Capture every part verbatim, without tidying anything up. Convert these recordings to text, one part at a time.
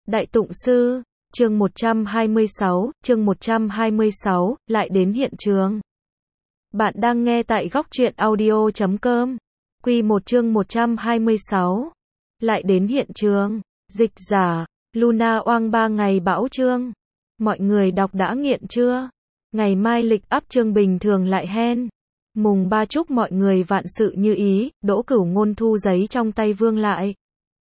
Đại Tụng Sư, chương một trăm hai mươi sáu, chương một trăm hai mươi sáu, lại đến hiện trường. Bạn đang nghe tại góc truyện audio chấm com. Quy một chương một trăm hai mươi sáu. Lại đến hiện trường. Dịch giả, Luna oang ba ngày bão chương. Mọi người đọc đã nghiện chưa? Ngày mai lịch up chương bình thường lại hen. Mùng ba chúc mọi người vạn sự như ý, Đỗ Cửu Ngôn thu giấy trong tay Vương lại.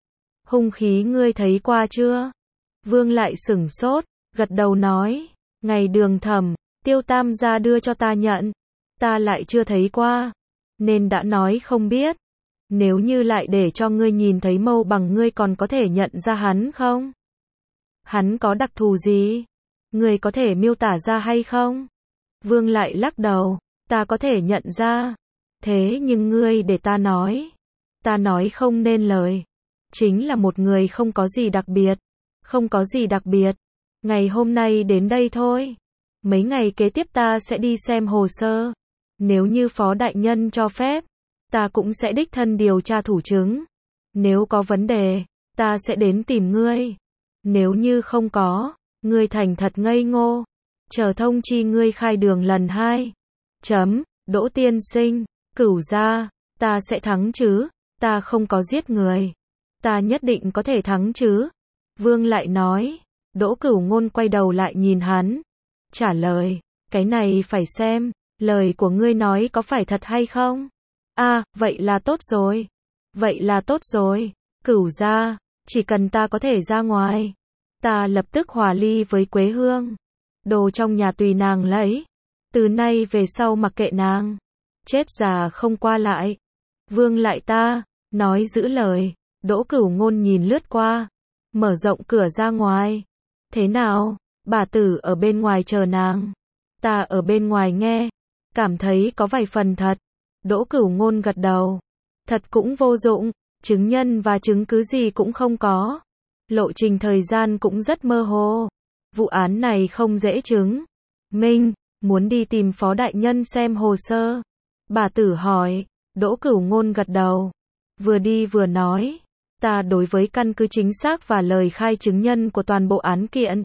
Hung khí ngươi thấy qua chưa? Vương lại sửng sốt, gật đầu nói, ngày Đường Thẩm, Tiêu Tam gia đưa cho ta nhận, ta lại chưa thấy qua, nên đã nói không biết. Nếu như lại để cho ngươi nhìn thấy mâu bằng, ngươi còn có thể nhận ra hắn không? Hắn có đặc thù gì? Ngươi có thể miêu tả ra hay không? Vương lại lắc đầu, ta có thể nhận ra. Thế nhưng ngươi để ta nói. Ta nói không nên lời. Chính là một người không có gì đặc biệt. Không có gì đặc biệt. Ngày hôm nay đến đây thôi. Mấy ngày kế tiếp ta sẽ đi xem hồ sơ. Nếu như phó đại nhân cho phép, ta cũng sẽ đích thân điều tra thủ chứng. Nếu có vấn đề, ta sẽ đến tìm ngươi. Nếu như không có, ngươi thành thật ngây ngô. Chờ thông chi ngươi khai đường lần hai. Chấm, Đỗ tiên sinh, Cửu gia, ta sẽ thắng chứ, ta không có giết người. Ta nhất định có thể thắng chứ. Vương lại nói, Đỗ Cửu Ngôn quay đầu lại nhìn hắn. Trả lời, cái này phải xem, lời của ngươi nói có phải thật hay không? À, vậy là tốt rồi. Vậy là tốt rồi. Cửu gia, chỉ cần ta có thể ra ngoài, ta lập tức hòa ly với Quế Hương. Đồ trong nhà tùy nàng lấy. Từ nay về sau mặc kệ nàng. Chết già không qua lại. Vương lại ta, nói giữ lời. Đỗ Cửu Ngôn nhìn lướt qua. Mở rộng cửa ra ngoài. Thế nào? Bà tử ở bên ngoài chờ nàng. Ta ở bên ngoài nghe. Cảm thấy có vài phần thật. Đỗ Cửu Ngôn gật đầu. Thật cũng vô dụng. Chứng nhân và chứng cứ gì cũng không có. Lộ trình thời gian cũng rất mơ hồ. Vụ án này không dễ chứng minh. Muốn đi tìm phó đại nhân xem hồ sơ. Bà tử hỏi. Đỗ Cửu Ngôn gật đầu. Vừa đi vừa nói. Ta đối với căn cứ chính xác và lời khai chứng nhân của toàn bộ án kiện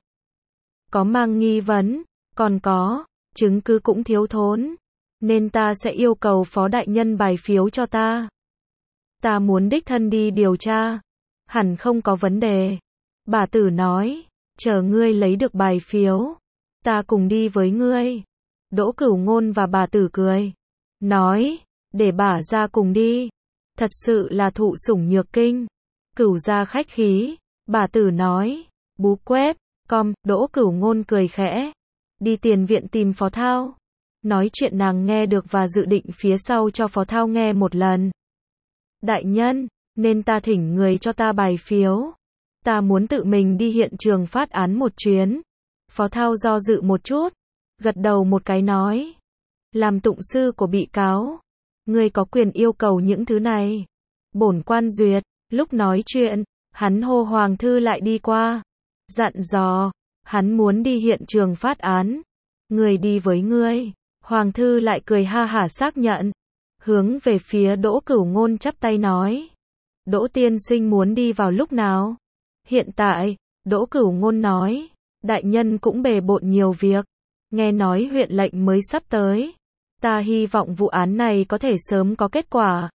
có mang nghi vấn. Còn có, chứng cứ cũng thiếu thốn. Nên ta sẽ yêu cầu phó đại nhân bài phiếu cho ta. Ta muốn đích thân đi điều tra. Hẳn không có vấn đề. Bà tử nói. Chờ ngươi lấy được bài phiếu, ta cùng đi với ngươi. Đỗ Cửu Ngôn và bà tử cười. Nói, để bà ra cùng đi. Thật sự là thụ sủng nhược kinh. Cửu gia khách khí. Bà tử nói, bú quép, com. Đỗ Cửu Ngôn cười khẽ. Đi tiền viện tìm Phó Thao. Nói chuyện nàng nghe được và dự định phía sau cho Phó Thao nghe một lần. Đại nhân, nên ta thỉnh người cho ta bài phiếu. Ta muốn tự mình đi hiện trường phát án một chuyến. Phó Thao do dự một chút. Gật đầu một cái nói. Làm tụng sư của bị cáo. Ngươi có quyền yêu cầu những thứ này. Bổn quan duyệt. Lúc nói chuyện, hắn hô Hoàng thư lại đi qua. Dặn dò. Hắn muốn đi hiện trường phát án. Người đi với ngươi. Hoàng thư lại cười ha hả xác nhận. Hướng về phía Đỗ Cửu Ngôn chắp tay nói. Đỗ tiên sinh muốn đi vào lúc nào? Hiện tại, Đỗ Cửu Ngôn nói, đại nhân cũng bề bộn nhiều việc, nghe nói huyện lệnh mới sắp tới, ta hy vọng vụ án này có thể sớm có kết quả.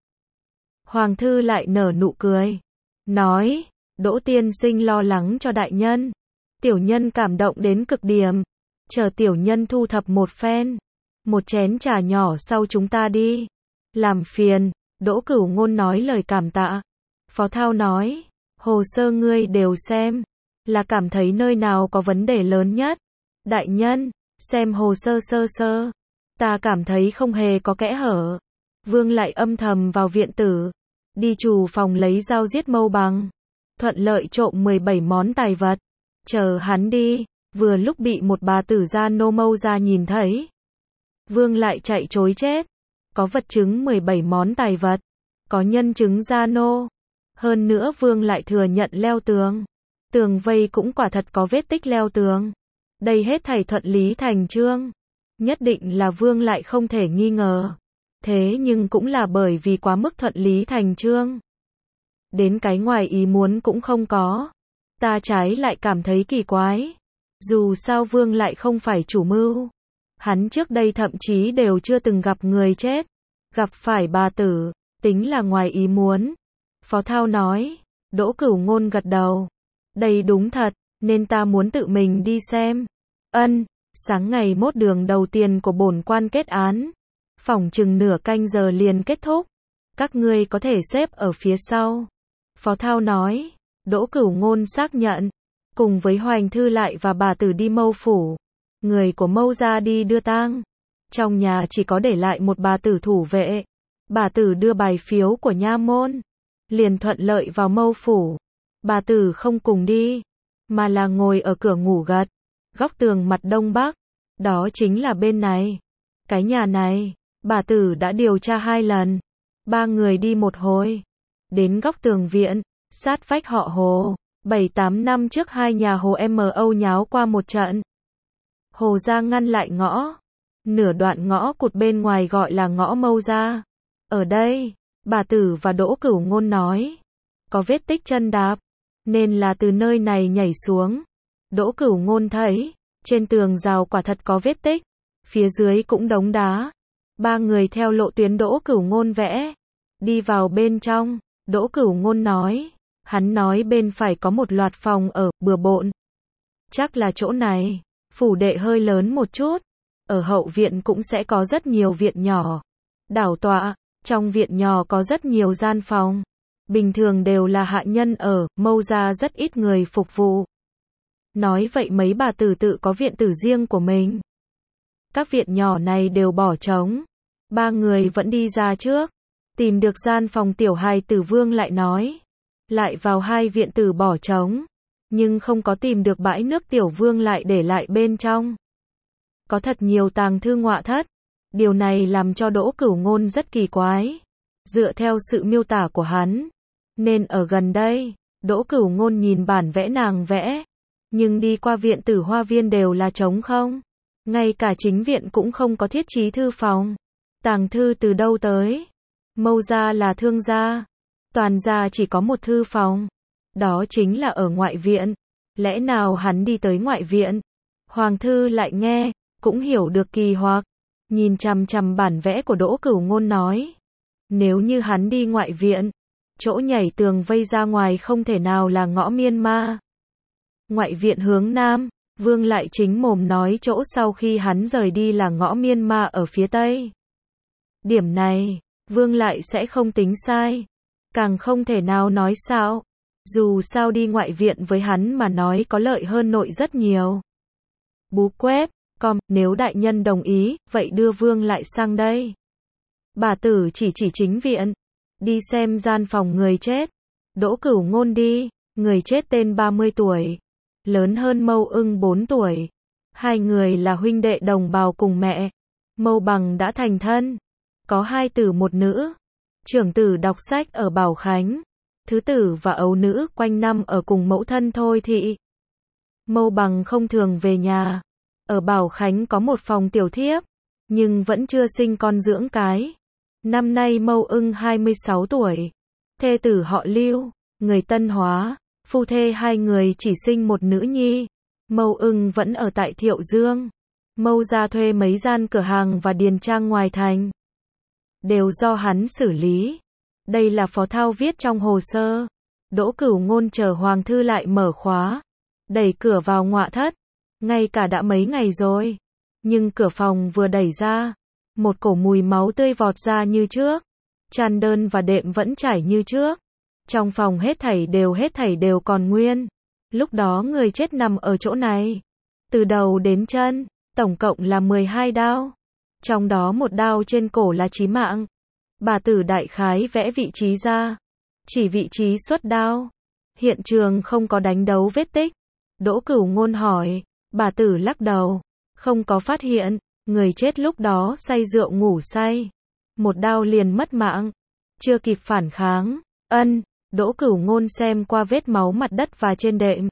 Hoàng thư lại nở nụ cười, nói, Đỗ tiên sinh lo lắng cho đại nhân, tiểu nhân cảm động đến cực điểm, chờ tiểu nhân thu thập một phen, một chén trà nhỏ sau chúng ta đi, làm phiền. Đỗ Cửu Ngôn nói lời cảm tạ. Phó Thao nói, hồ sơ ngươi đều xem, là cảm thấy nơi nào có vấn đề lớn nhất? Đại nhân, xem hồ sơ sơ sơ, ta cảm thấy không hề có kẽ hở. Vương lại âm thầm vào viện tử, đi trù phòng lấy dao giết mâu bằng, thuận lợi trộm mười bảy món tài vật. Chờ hắn đi, vừa lúc bị một bà tử gia nô mâu ra nhìn thấy. Vương lại chạy trối chết. Có vật chứng mười bảy món tài vật, có nhân chứng gia nô. Hơn nữa Vương lại thừa nhận leo tường. Tường vây cũng quả thật có vết tích leo tường. Đây hết thảy thuận lý thành chương. Nhất định là Vương lại không thể nghi ngờ. Thế nhưng cũng là bởi vì quá mức thuận lý thành chương. Đến cái ngoài ý muốn cũng không có. Ta trái lại cảm thấy kỳ quái. Dù sao Vương lại không phải chủ mưu. Hắn trước đây thậm chí đều chưa từng gặp người chết. Gặp phải bà tử, tính là ngoài ý muốn. Phó Thao nói. Đỗ Cửu Ngôn gật đầu. Đây đúng thật, nên ta muốn tự mình đi xem. Ân, sáng ngày mốt đường đầu tiên của bổn quan kết án. Phỏng chừng nửa canh giờ liền kết thúc. Các ngươi có thể xếp ở phía sau. Phó Thao nói. Đỗ Cửu Ngôn xác nhận. Cùng với Hoành Thư lại và bà tử đi Mâu phủ. Người của Mâu gia đi đưa tang. Trong nhà chỉ có để lại một bà tử thủ vệ. Bà tử đưa bài phiếu của nha môn. Liền thuận lợi vào Mâu phủ. Bà tử không cùng đi, mà là ngồi ở cửa ngủ gật. Góc tường mặt đông bắc. Đó chính là bên này. Cái nhà này, bà tử đã điều tra hai lần. Ba người đi một hồi. Đến góc tường viện, sát vách họ Hồ. Bảy tám năm trước hai nhà Hồ em âu nháo qua một trận. Hồ gia ngăn lại ngõ. Nửa đoạn ngõ cụt bên ngoài gọi là ngõ Mâu gia. Ở đây, bà tử và Đỗ Cửu Ngôn nói. Có vết tích chân đạp. Nên là từ nơi này nhảy xuống. Đỗ Cửu Ngôn thấy. Trên tường rào quả thật có vết tích. Phía dưới cũng đống đá. Ba người theo lộ tuyến Đỗ Cửu Ngôn vẽ. Đi vào bên trong. Đỗ Cửu Ngôn nói. Hắn nói bên phải có một loạt phòng ở, bừa bộn. Chắc là chỗ này. Phủ đệ hơi lớn một chút. Ở hậu viện cũng sẽ có rất nhiều viện nhỏ. Đảo tọa. Trong viện nhỏ có rất nhiều gian phòng. Bình thường đều là hạ nhân ở, Mâu gia rất ít người phục vụ. Nói vậy mấy bà tử tự có viện tử riêng của mình. Các viện nhỏ này đều bỏ trống. Ba người vẫn đi ra trước. Tìm được gian phòng tiểu hài tử Vương lại nói. Lại vào hai viện tử bỏ trống. Nhưng không có tìm được bãi nước tiểu Vương lại để lại bên trong. Có thật nhiều tàng thư ngọa thất. Điều này làm cho Đỗ Cửu Ngôn rất kỳ quái. Dựa theo sự miêu tả của hắn. Nên ở gần đây, Đỗ Cửu Ngôn nhìn bản vẽ nàng vẽ. Nhưng đi qua viện tử hoa viên đều là trống không. Ngay cả chính viện cũng không có thiết trí thư phòng. Tàng thư từ đâu tới? Mâu gia là thương gia. Toàn gia chỉ có một thư phòng. Đó chính là ở ngoại viện. Lẽ nào hắn đi tới ngoại viện? Hoàng thư lại nghe, cũng hiểu được kỳ hoặc. Nhìn chằm chằm bản vẽ của Đỗ Cửu Ngôn nói. Nếu như hắn đi ngoại viện, chỗ nhảy tường vây ra ngoài không thể nào là ngõ Miên Ma. Ngoại viện hướng nam, Vương lại chính mồm nói chỗ sau khi hắn rời đi là ngõ Miên Ma ở phía tây. Điểm này, Vương lại sẽ không tính sai. Càng không thể nào nói sao. Dù sao đi ngoại viện với hắn mà nói có lợi hơn nội rất nhiều. Bú quét, com, nếu đại nhân đồng ý, vậy đưa Vương lại sang đây. Bà tử chỉ chỉ chính viện. Đi xem gian phòng người chết. Đỗ Cửu Ngôn đi. Người chết tên ba mươi tuổi. Lớn hơn Mâu Ưng bốn tuổi. Hai người là huynh đệ đồng bào cùng mẹ. Mâu Bằng đã thành thân. Có hai tử một nữ. Trưởng tử đọc sách ở Bảo Khánh. Thứ tử và ấu nữ quanh năm ở cùng mẫu thân Thôi Thị. Mâu Bằng không thường về nhà. Ở Bảo Khánh có một phòng tiểu thiếp. Nhưng vẫn chưa sinh con dưỡng cái. Năm nay Mâu Ưng hai mươi sáu tuổi. Thê tử họ Lưu. Người Tân Hóa. Phu thê hai người chỉ sinh một nữ nhi. Mâu Ưng vẫn ở tại Thiệu Dương. Mâu gia thuê mấy gian cửa hàng và điền trang ngoài thành. Đều do hắn xử lý. Đây là Phó Thao viết trong hồ sơ. Đỗ Cửu Ngôn chờ Hoàng thư lại mở khóa. Đẩy cửa vào ngọa thất. Ngay cả đã mấy ngày rồi. Nhưng cửa phòng vừa đẩy ra. Một cổ mùi máu tươi vọt ra như trước. Chăn đơn và đệm vẫn trải như trước. Trong phòng hết thảy đều hết thảy đều còn nguyên. Lúc đó người chết nằm ở chỗ này. Từ đầu đến chân, tổng cộng là mười hai đao. Trong đó một đao trên cổ là chí mạng. Bà tử đại khái vẽ vị trí ra. Chỉ vị trí xuất đao. Hiện trường không có đánh đấu vết tích. Đỗ Cửu Ngôn hỏi. Bà tử lắc đầu. Không có phát hiện. Người chết lúc đó say rượu ngủ say. Một đao liền mất mạng. Chưa kịp phản kháng. Ân. Đỗ Cửu Ngôn xem qua vết máu mặt đất và trên đệm.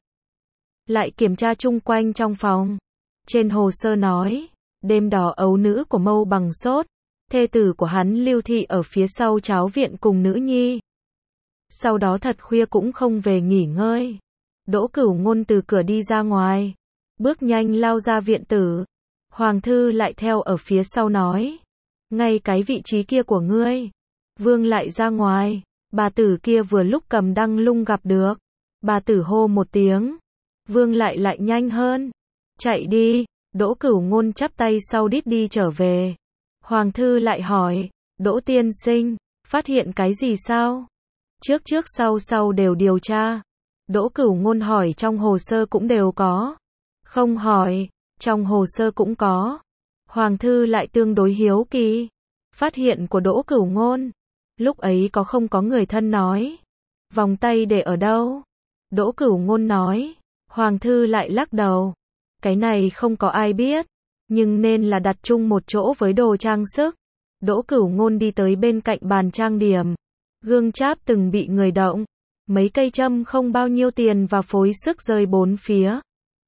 Lại kiểm tra chung quanh trong phòng. Trên hồ sơ nói. Đêm đó ấu nữ của Mâu Bằng sốt. Thê tử của hắn Lưu Thị ở phía sau cháo viện cùng nữ nhi. Sau đó thật khuya cũng không về nghỉ ngơi. Đỗ Cửu Ngôn từ cửa đi ra ngoài, bước nhanh lao ra viện tử. Hoàng thư lại theo ở phía sau nói, ngay cái vị trí kia của ngươi. Vương lại ra ngoài, bà tử kia vừa lúc cầm đăng lung gặp được. Bà tử hô một tiếng, Vương lại lại nhanh hơn. Chạy đi, Đỗ Cửu Ngôn chắp tay sau đít đi trở về. Hoàng thư lại hỏi, Đỗ tiên sinh, phát hiện cái gì sao? Trước trước sau sau đều điều tra. Đỗ Cửu Ngôn hỏi trong hồ sơ cũng đều có. Không hỏi, trong hồ sơ cũng có. Hoàng thư lại tương đối hiếu kỳ. Phát hiện của Đỗ Cửu Ngôn. Lúc ấy có không có người thân nói. Vòng tay để ở đâu? Đỗ Cửu Ngôn nói. Hoàng thư lại lắc đầu. Cái này không có ai biết. Nhưng nên là đặt chung một chỗ với đồ trang sức. Đỗ Cửu Ngôn đi tới bên cạnh bàn trang điểm. Gương cháp từng bị người động. Mấy cây châm không bao nhiêu tiền và phối sức rơi bốn phía.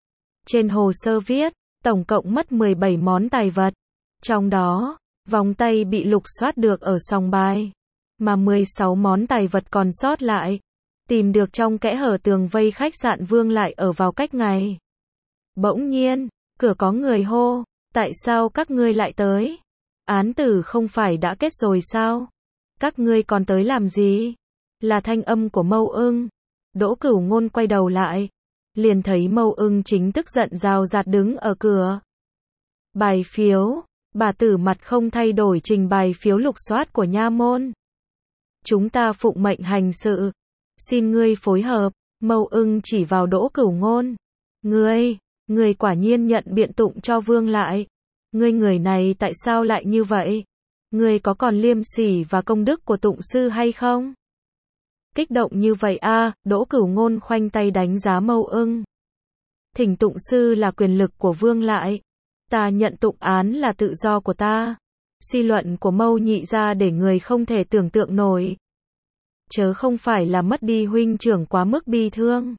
Trên hồ sơ viết, tổng cộng mất mười bảy món tài vật. Trong đó, vòng tay bị lục soát được ở sòng bài. Mà mười sáu món tài vật còn sót lại. Tìm được trong kẽ hở tường vây khách sạn Vương lại ở vào cách ngày. Bỗng nhiên, cửa có người hô, tại sao các ngươi lại tới? Án tử không phải đã kết rồi sao? Các ngươi còn tới làm gì? Là thanh âm của Mâu Ưng. Đỗ Cửu Ngôn quay đầu lại, liền thấy Mâu Ưng chính tức giận rào rạt đứng ở cửa. Bài phiếu, bà tử mặt không thay đổi trình bài phiếu lục soát của nha môn. Chúng ta phụng mệnh hành sự. Xin ngươi phối hợp. Mâu Ưng chỉ vào Đỗ Cửu Ngôn. Ngươi, ngươi quả nhiên nhận biện tụng cho Vương lại. Ngươi người này tại sao lại như vậy? Ngươi có còn liêm sỉ và công đức của tụng sư hay không? Kích động như vậy a, à, Đỗ Cửu Ngôn khoanh tay đánh giá Mâu Ưng. Thỉnh tụng sư là quyền lực của Vương lại. Ta nhận tụng án là tự do của ta. Suy luận của Mâu nhị ra để người không thể tưởng tượng nổi. Chớ không phải là mất đi huynh trưởng quá mức bi thương.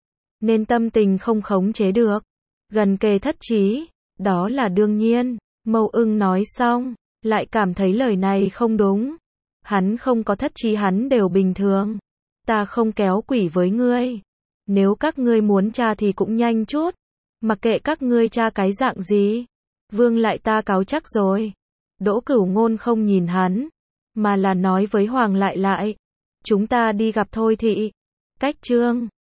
Nên tâm tình không khống chế được. Gần kề thất trí. Đó là đương nhiên. Mâu Ưng nói xong, lại cảm thấy lời này không đúng. Hắn không có thất trí, hắn đều bình thường. Ta không kéo quỷ với ngươi. Nếu các ngươi muốn tra thì cũng nhanh chút. Mặc kệ các ngươi tra cái dạng gì. Vương lại ta cáo chắc rồi. Đỗ Cửu Ngôn không nhìn hắn, mà là nói với Hoàng lại lại. Chúng ta đi gặp Thôi thị. Cách chương